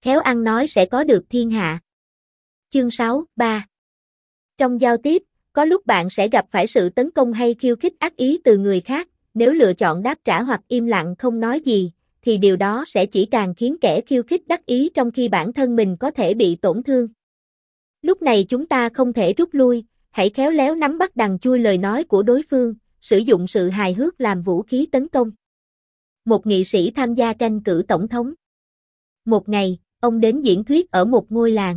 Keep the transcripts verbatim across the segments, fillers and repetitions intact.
khéo ăn nói sẽ có được thiên hạ. Chương sáu, ba. Trong giao tiếp, có lúc bạn sẽ gặp phải sự tấn công hay khiêu khích ác ý từ người khác, nếu lựa chọn đáp trả hoặc im lặng không nói gì, thì điều đó sẽ chỉ càng khiến kẻ khiêu khích đắc ý trong khi bản thân mình có thể bị tổn thương. Lúc này chúng ta không thể rút lui, hãy khéo léo nắm bắt đằng chui lời nói của đối phương, sử dụng sự hài hước làm vũ khí tấn công. Một nghị sĩ tham gia tranh cử tổng thống. Một ngày, ông đến diễn thuyết ở một ngôi làng.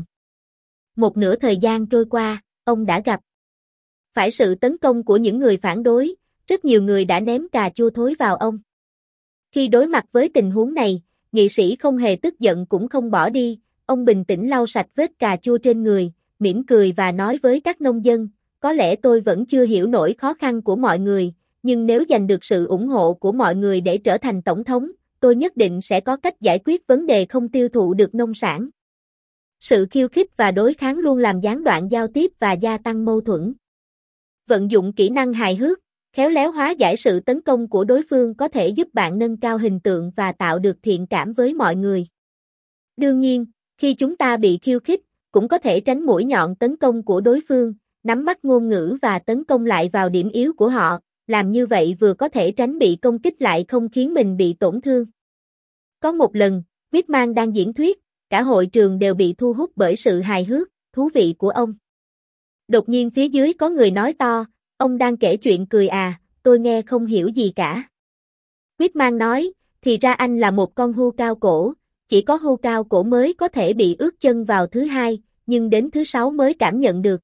Một nửa thời gian trôi qua, ông đã gặp phải sự tấn công của những người phản đối, rất nhiều người đã ném cà chua thối vào ông. Khi đối mặt với tình huống này, nghị sĩ không hề tức giận cũng không bỏ đi, ông bình tĩnh lau sạch vết cà chua trên người, mỉm cười và nói với các nông dân, có lẽ tôi vẫn chưa hiểu nổi khó khăn của mọi người, nhưng nếu giành được sự ủng hộ của mọi người để trở thành tổng thống, tôi nhất định sẽ có cách giải quyết vấn đề không tiêu thụ được nông sản. Sự khiêu khích và đối kháng luôn làm gián đoạn giao tiếp và gia tăng mâu thuẫn. Vận dụng kỹ năng hài hước, khéo léo hóa giải sự tấn công của đối phương có thể giúp bạn nâng cao hình tượng và tạo được thiện cảm với mọi người. Đương nhiên, khi chúng ta bị khiêu khích, cũng có thể tránh mũi nhọn tấn công của đối phương, nắm bắt ngôn ngữ và tấn công lại vào điểm yếu của họ, làm như vậy vừa có thể tránh bị công kích lại không khiến mình bị tổn thương. Có một lần, Whitman đang diễn thuyết, cả hội trường đều bị thu hút bởi sự hài hước, thú vị của ông. Đột nhiên phía dưới có người nói to, ông đang kể chuyện cười à, tôi nghe không hiểu gì cả. Whitman nói, thì ra anh là một con hươu cao cổ, chỉ có hươu cao cổ mới có thể bị ướt chân vào thứ hai, nhưng đến thứ sáu mới cảm nhận được.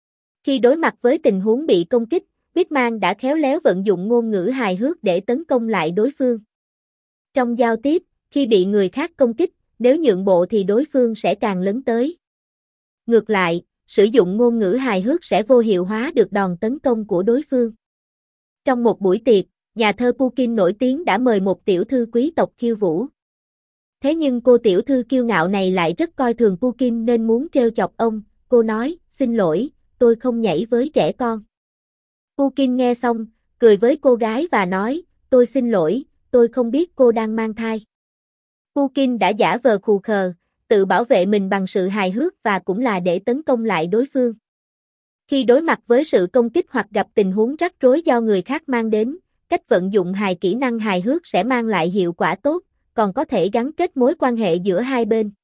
Khi đối mặt với tình huống bị công kích, Whitman đã khéo léo vận dụng ngôn ngữ hài hước để tấn công lại đối phương. Trong giao tiếp, khi bị người khác công kích, nếu nhượng bộ thì đối phương sẽ càng lấn tới. Ngược lại, sử dụng ngôn ngữ hài hước sẽ vô hiệu hóa được đòn tấn công của đối phương. Trong một buổi tiệc, nhà thơ Pushkin nổi tiếng đã mời một tiểu thư quý tộc khiêu vũ. Thế nhưng cô tiểu thư kiêu ngạo này lại rất coi thường Pushkin nên muốn trêu chọc ông, cô nói, xin lỗi, tôi không nhảy với trẻ con. Pushkin nghe xong, cười với cô gái và nói, tôi xin lỗi, tôi không biết cô đang mang thai. Pushkin đã giả vờ khù khờ, tự bảo vệ mình bằng sự hài hước và cũng là để tấn công lại đối phương. Khi đối mặt với sự công kích hoặc gặp tình huống rắc rối do người khác mang đến, cách vận dụng hài kỹ năng hài hước sẽ mang lại hiệu quả tốt, còn có thể gắn kết mối quan hệ giữa hai bên.